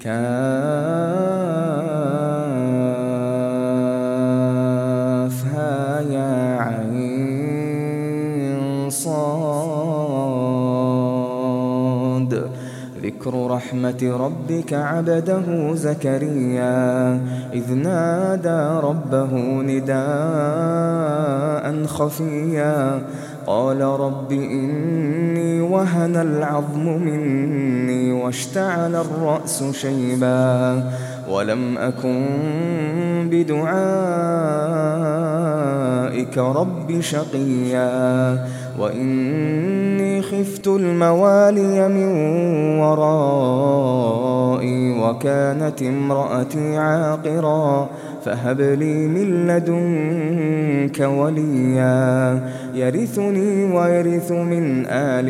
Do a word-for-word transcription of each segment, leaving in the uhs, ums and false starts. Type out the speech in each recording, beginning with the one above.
كافها يا عين صاد. ذكر رحمة ربك عبده زكريا إذ نادى ربه نداء خفيا قال رب إني وهن العظم مني واشتعل الرأس شيبا ولم أكن بدعائك رب شقيا وإني خفت الموالي من ورائي وكانت امرأتي عاقرا فهب لي من لدنك وليا يرثني ويرث من آل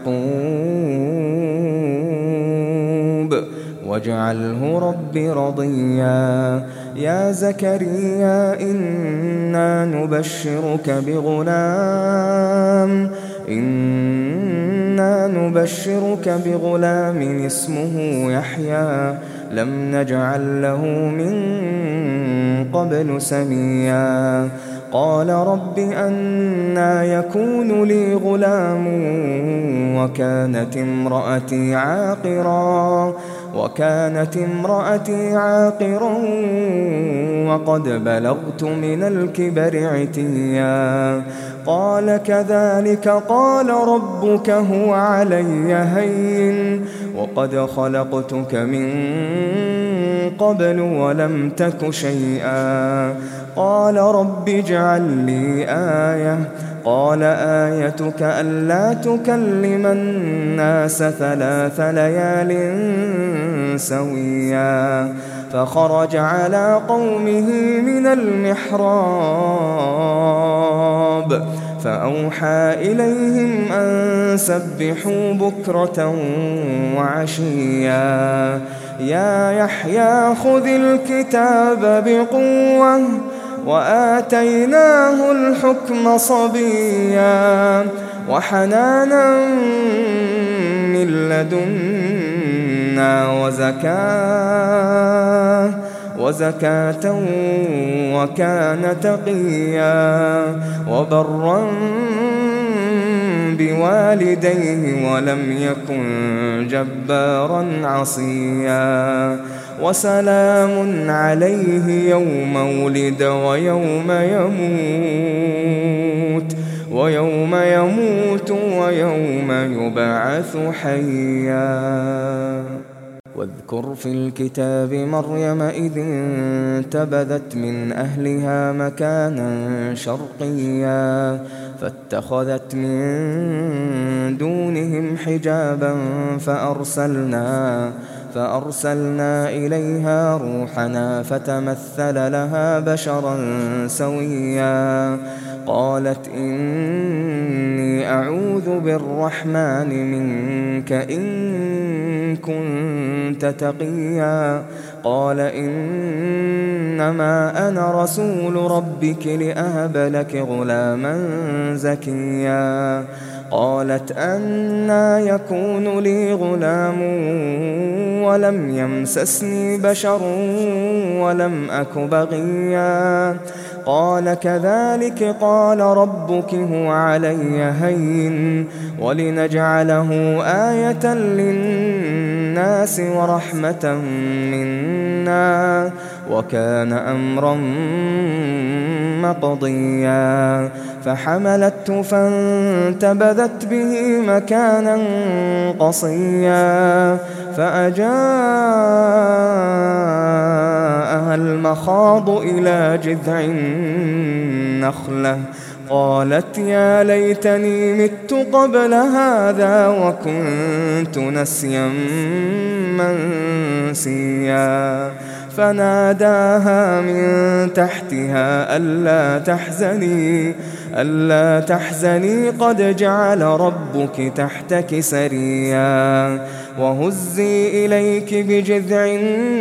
يعقوب واجعله رب رضيا. يا زكريا إنا نبشرك بغلام إنا نبشرك بغلام اسمه يحيى لم نجعل له من قبل سميا قال رب أنى يكون لي غلام وكانت امرأتي عاقرا وكانت امرأتي عاقرا وقد بلغت من الكبر عتيا قال كذلك قال ربك هو علي هين وقد خلقتك من قبل ولم تك شيئا قال رب اجعل لي آية قال آيتك ألا تكلم الناس ثلاث ليال سويا فخرج على قومه من المحراب فأوحى إليهم أن سبحوا بكرة وعشيا يا يحيى خذ الكتاب بقوة وآتيناه الحكم صبيا وحنانا من لدنا وزكاة وزكاة وكان تقيا وبرا بوالديه ولم يكن جبارا عصيا وسلام عليه يوم ولد ويوم يموت ويوم يموت ويوم يبعث حيا. واذكر في الكتاب مريم إذ انتبذت من أهلها مكانا شرقيا فاتخذت من دونهم حجابا فأرسلنا فأرسلنا إليها روحنا فتمثل لها بشرا سويا قالت إني أعوذ بالرحمن منك إن كنت تقيا قال إنما أنا رسول ربك لأهب لك غلاما زكيا قالت أنى يكون لي غلام ولم يمسسني بشر ولم أك بغيا قال كذلك قال ربك هو علي هين ولنجعله آية للناس ورحمة منا وكان أمرا مقضيا فحملته فانتبذت به مكانا قصيا فأجاءها المخاض إلى جذع النخلة قالت يا ليتني مت قبل هذا وكنت نسيا منسيا فناداها من تحتها ألا تحزني ألا تحزني قد جعل ربك تحتك سريا وهزي إليك بجذع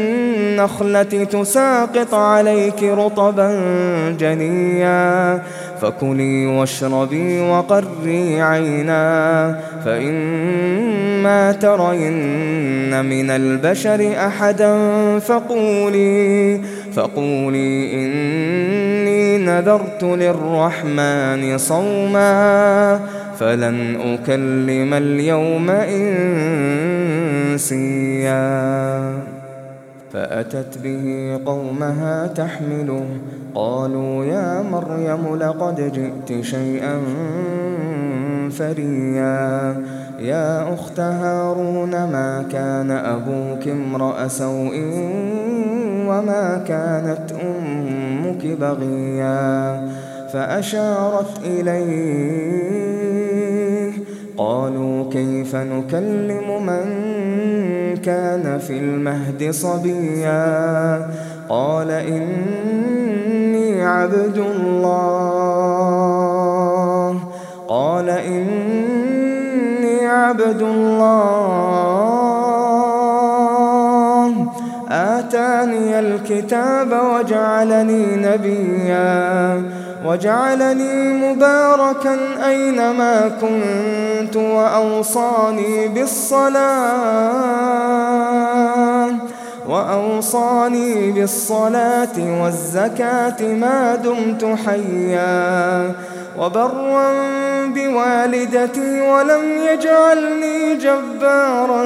النخلة تساقط عليك رطبا جنيا فكلي واشربي وقري عينا فإما ترين من البشر أحدا فقولي فقولي إني نذرت للرحمن صوما فلن أكلم اليوم إنسيا. فأتت به قومها تحمله قالوا يا مريم لقد جئت شيئا فريا يا أخت هارون ما كان أبوك امرأ سوء وما كانت أمك بغيا فأشارت إليه قالوا كيف نكلم من كان في المهد صبيا قال إني عبد الله قال إني عبد الله آتاني الكتاب وجعلني نبيا وجعلني مباركا أينما كنت وأوصاني بالصلاة وأوصاني بالصلاة والزكاة ما دمت حيا وبرا بوالدتي ولم يجعلني جبارا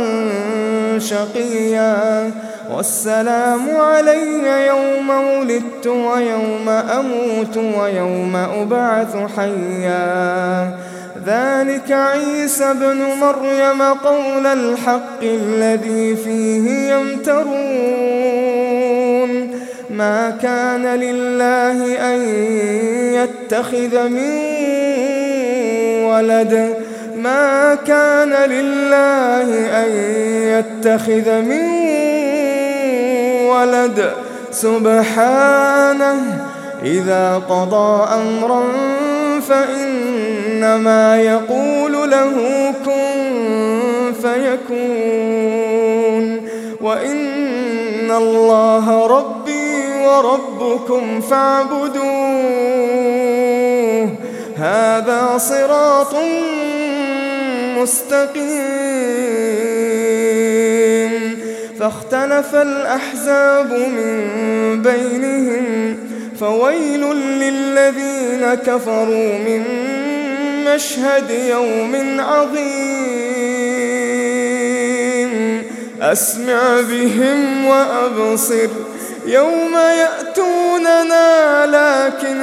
شقيا والسلام علي يوم ولدت ويوم أموت ويوم أبعث حيا ذلك عيسى ابن مريم قول الحق الذي فيه يمترون ما كان لله أن يتخذ من ولد ما كان لله أن يتخذ من ولد سبحانه إذا قضى أمرا فإنما يقول له كن فيكون وإن الله ربي وربكم فاعبدوه هذا صراط مستقيم فاختلف الأحزاب من بينهم فويل للذين كفروا من مشهد يوم عظيم أسمع بهم وأبصر يوم يأتوننا لكن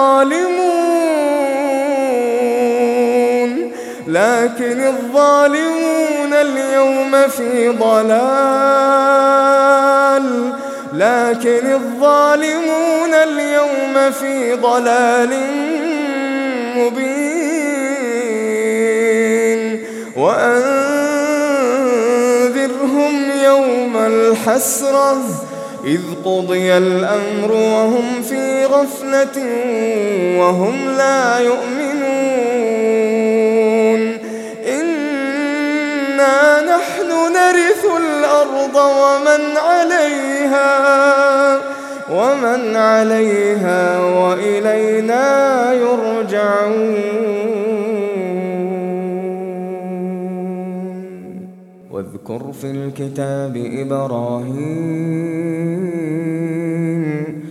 الظالمون لكن الظالمون اليوم في ضلال لكن الظالمون اليوم في ضلال مبين وأنذرهم يوم الحسرة إذ قضي الأمر وهم في غفلة وهم لا يؤمنون إنا نحن نرث الأرض ومن عليها ومن عليها وإلينا يرجعون واذكر في الكتاب إبراهيم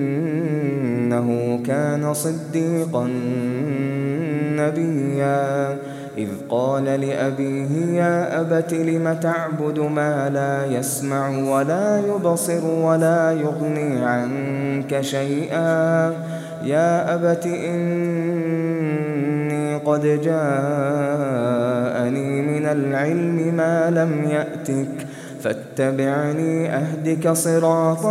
إنه كان صديقا نبيا إذ قال لأبيه يا أبت لم تعبد ما لا يسمع ولا يبصر ولا يغني عنك شيئا يا أبت إني قد جاءني من العلم ما لم يأتك فاتبعني أهدك صراطا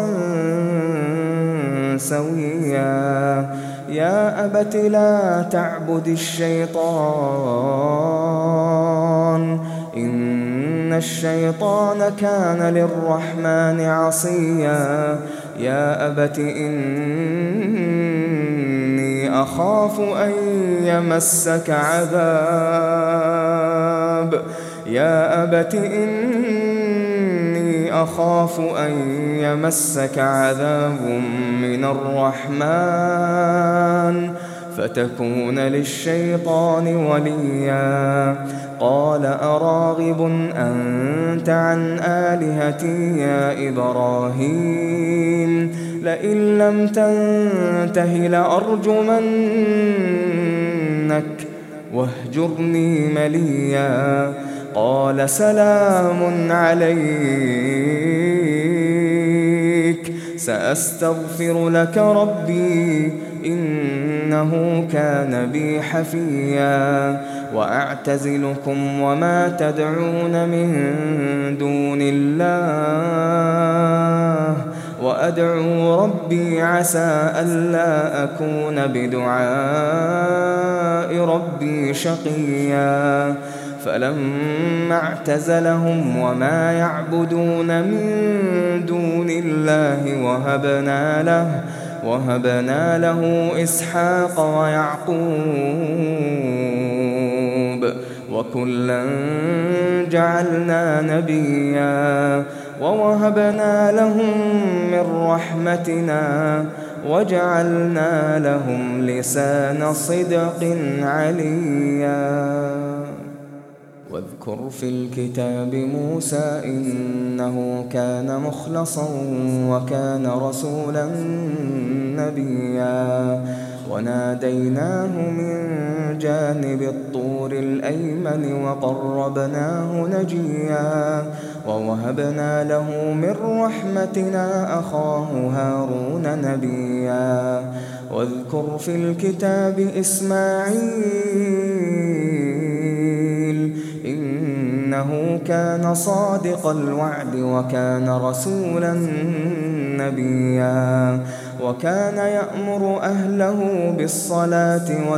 سويا يا أبت لا تعبد الشيطان إن الشيطان كان للرحمن عصيا يا أبت إني أخاف أن يمسك عذاب يا أبت إني أخاف أن يمسك عذاب من الرحمن فتكون للشيطان وليا. قال أراغب أنت عن آلهتي يا إبراهيم لئن لم تنته لأرجمنك واهجرني مليا. قال سلام عليك سأستغفر لك ربي إنه كان بي حفيا. وأعتزلكم وما تدعون من دون الله وأدعو ربي عسى ألا أكون بدعاء ربي شقيا. فلما اعتزلهم وما يعبدون من دون الله وهبنا له وهبنا له إسحاق ويعقوب وكلا جعلنا نبيا. ووهبنا لهم من رحمتنا وجعلنا لهم لسان صدق عليا. واذكر في الكتاب موسى إنه كان مخلصا وكان رسولا نبيا. وناديناه من جانب الطور الأيمن وقربناه نجيا. ووهبنا له من رحمتنا أخاه هارون نبيا. واذكر في الكتاب إسماعيل إنه كان صادق الوعد وكان رسولا نبيا. وكان يأمر أهله بالصلاة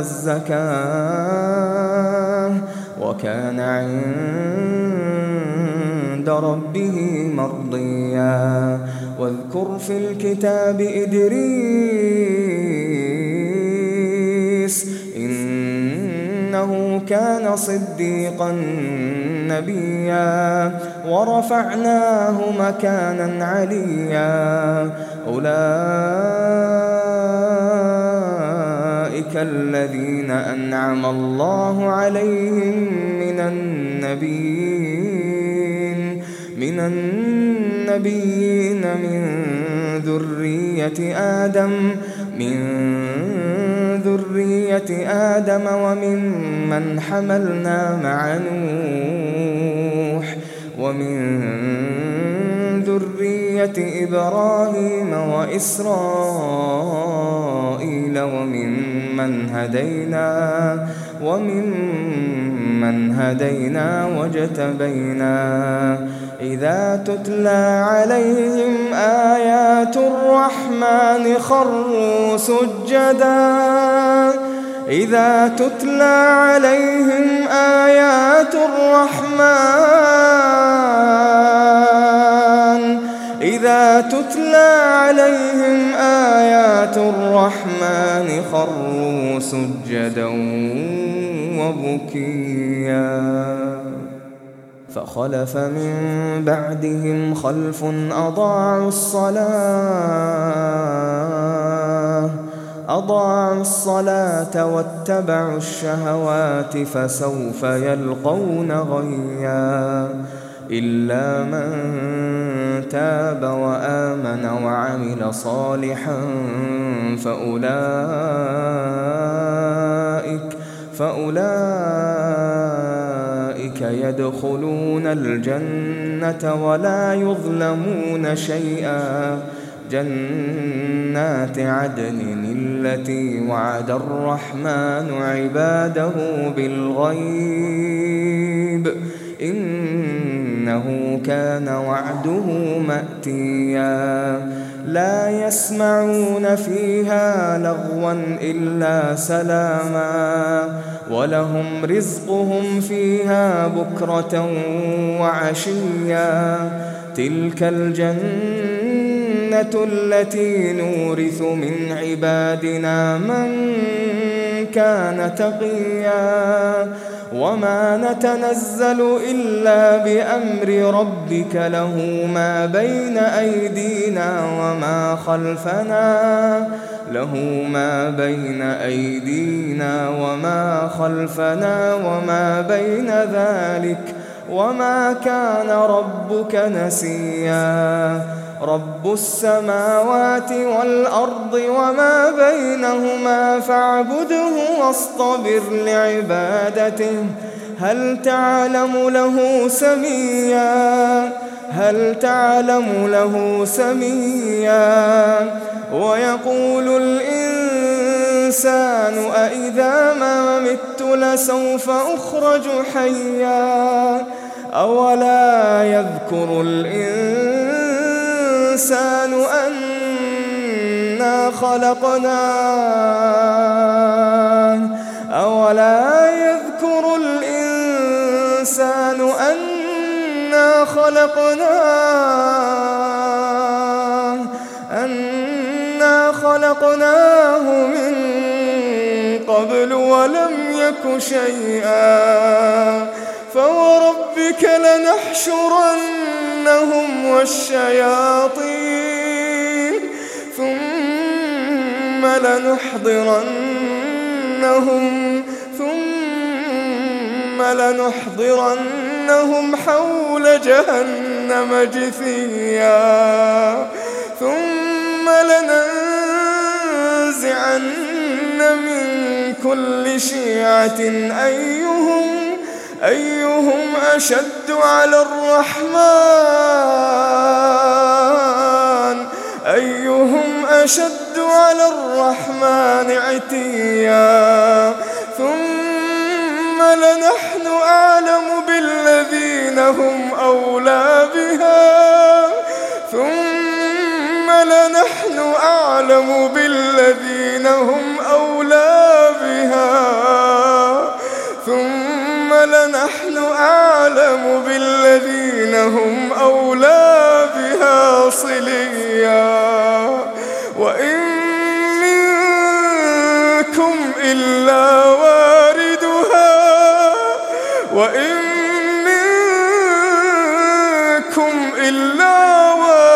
والزكاة وكان عند ربه مرضيا. واذكر في الكتاب إدريس إنه كان صديقا نبيا. ورفعناه مكانا عليا. أولئك الذين أنعم الله عليهم من النبيين من النبيين من ذرية آدم من ذرية آدم وممن حملنا مع نوح ومن ذرية إبراهيم وإسرائيل وممن هدينا وممن هدينا واجتبينا. إذا تتلى عليهم آيات الرحمن خروا سجدا إذا تتلى عليهم آيات الرحمن إذا تتلى عليهم آيات الرحمن خروا سجدا وبكيا. فخلف من بعدهم خلف أضاعوا الصلاة أضاعوا الصلاة واتبعوا الشهوات فسوف يلقون غيا. إلا من تاب وآمن وعمل صالحا فأولئك فأولئك يدخلون الجنة ولا يظلمون شيئا. جنات عدن التي وعد الرحمن عباده بالغيب إنه كان وعده مأتيا. لا يسمعون فيها لغوا إلا سلاما ولهم رزقهم فيها بكرة وعشيا. تلك الجنة التي نورث من عبادنا من كان تقيا وما نتنزل إلا بأمر ربك له ما بين أيدينا وما خلفنا له ما بين أيدينا وما خلفنا وما بين ذلك وما كان ربك نسيا رب السماوات والأرض وما بينهما فاعبده واصطبر لعبادته هل تعلم له سميا هل تعلم له سميا ويقول الإنسان أإذا ما مت لسوف أخرج حيا أولا يذكر الإنسان أنا خلقناه أولا يذكر الإنسان أنا خلقناه أنا خلقناه من قبل ولم يك شيئا فوربك لنحشرنهم والشياطين ثم لنحضرنهم ثم لنحضرنهم حول جهنم جثيا ثم لننزعن من كل شيعة أيهم أيهم أشد على الرحمن أيهم أشد على الرحمن عتيا ثم لنحن أعلم بالذين هم أولى بها ثم لنحن أعلم بالذين هم أولى بها ثم لنحن أعلم بالذين هم أولى بها صليا وإن منكم إلا واردها وإن منكم إلا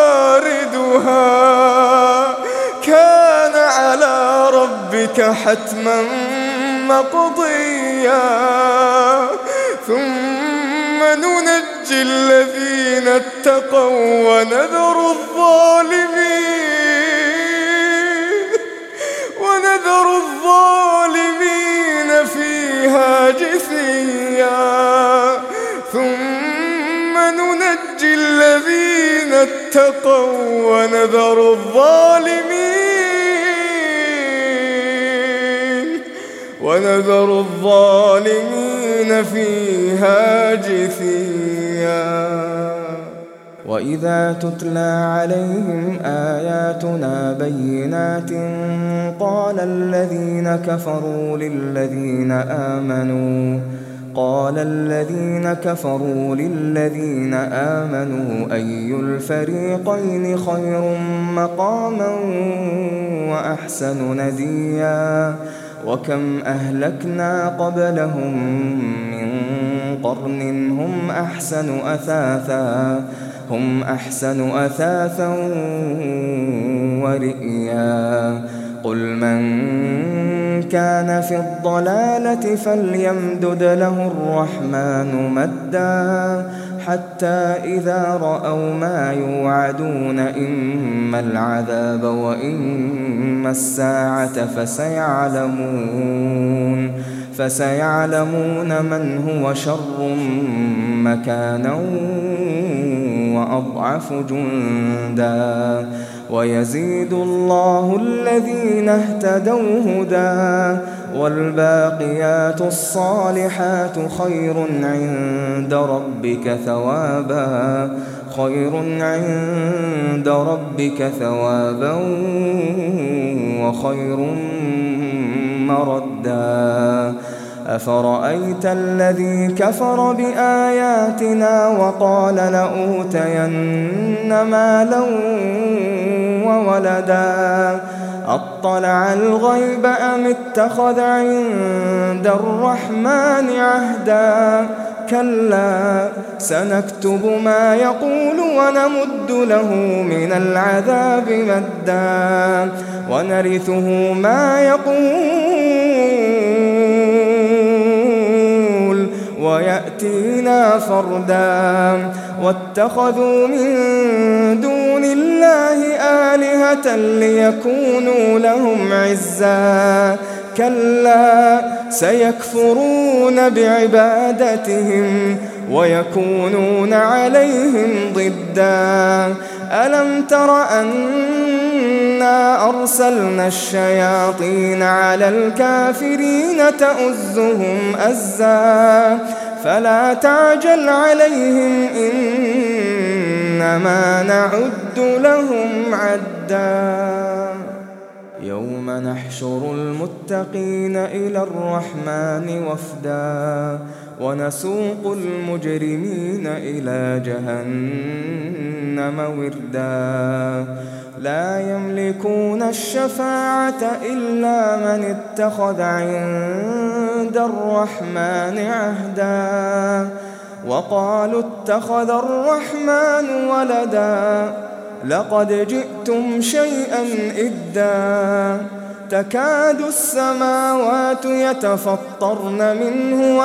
واردها كان على ربك حتما مقضيا ثم ننجي الذين اتقوا ونذر الظالمين ونذر الظالمين فيها جثيا ثم ننجي الذين اتقوا ونذر الظالمين ونذر الظالمين فيها جثيا وإذا تتلى عليهم آياتنا بينات قال الذين كفروا للذين آمنوا قال الذين كفروا للذين آمنوا أي الفريقين خير مقاما وأحسن نديا وكم أهلكنا قبلهم من قرن هم أحسن أثاثا هم أحسن أثاثا ورئيا قل من كان في الضلالة فليمدد له الرحمن مدا حتى إذا رأوا ما يوعدون إما العذاب وإما الساعة فسيعلمون فسيعلمون من هو شر مكانا وأضعف جندا ويزيد الله الذين اهتدوا هدى والباقيات الصالحات خير عند ربك ثوابا خير عند ربك ثوابا وخير مردا أفرأيت الذي كفر بآياتنا وقال لأوتين مالا وولدا أطلع الغيب أم اتخذ عند الرحمن عهدا كلا سنكتب ما يقول ونمد له من العذاب مدا ونرثه ما يقول ويأتينا فردا واتخذوا من دون الله آلهة ليكونوا لهم عزا كلا سيكفرون بعبادتهم ويكونون عليهم ضدا ألم تر أنا أرسلنا الشياطين على الكافرين تؤزهم أزا فلا تعجل عليهم إنما نعد لهم عدا يوم نحشر المتقين إلى الرحمن وفدا ونسوق المجرمين إلى جهنم وردا لا يملكون الشفاعة إلا من اتخذ عند الرحمن عهدا وقالوا اتخذ الرحمن ولدا لقد جئتم شيئا إدا تكاد السماوات يتفطرن منه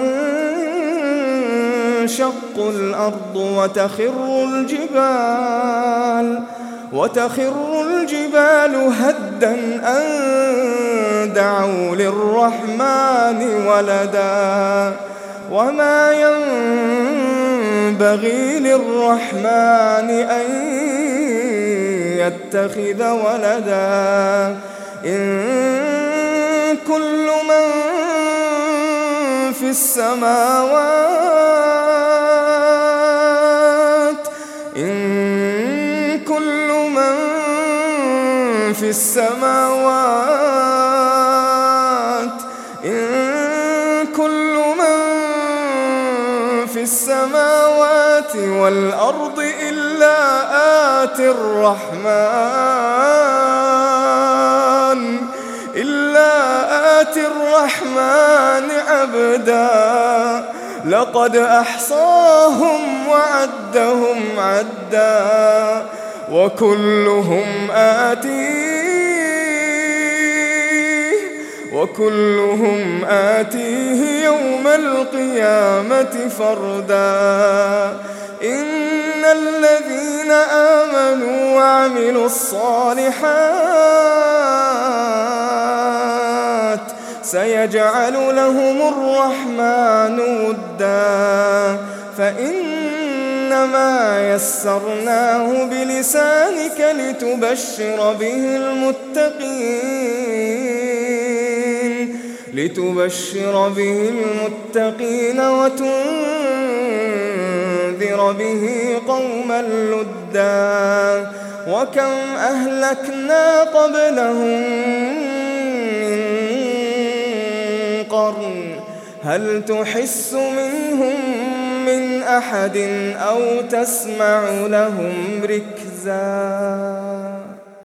وتنشق الأرض وتخر الجبال وتخر الجبال هدا أن دعوا للرحمن ولدا وما ينبغي للرحمن أن يتخذ ولدا إن كل من في السماوات إن كل من في السماوات إن كل من في السماوات والأرض إلا آتي الرحمن إلا آتي الرحمن عبدا لقد أحصاهم وعدهم عدا وكلهم آتيه وكلهم آتيه يوم القيامة فردا إن الذين آمنوا وعملوا الصالحات سيجعل لهم الرحمن ودا فإنما يسرناه بلسانك لتبشر به المتقين لتبشر به المتقين وتنذر به قوما لدا وكم أهلكنا قبلهم من قرن هل تحس منهم من أحد أو تسمع لهم ركزا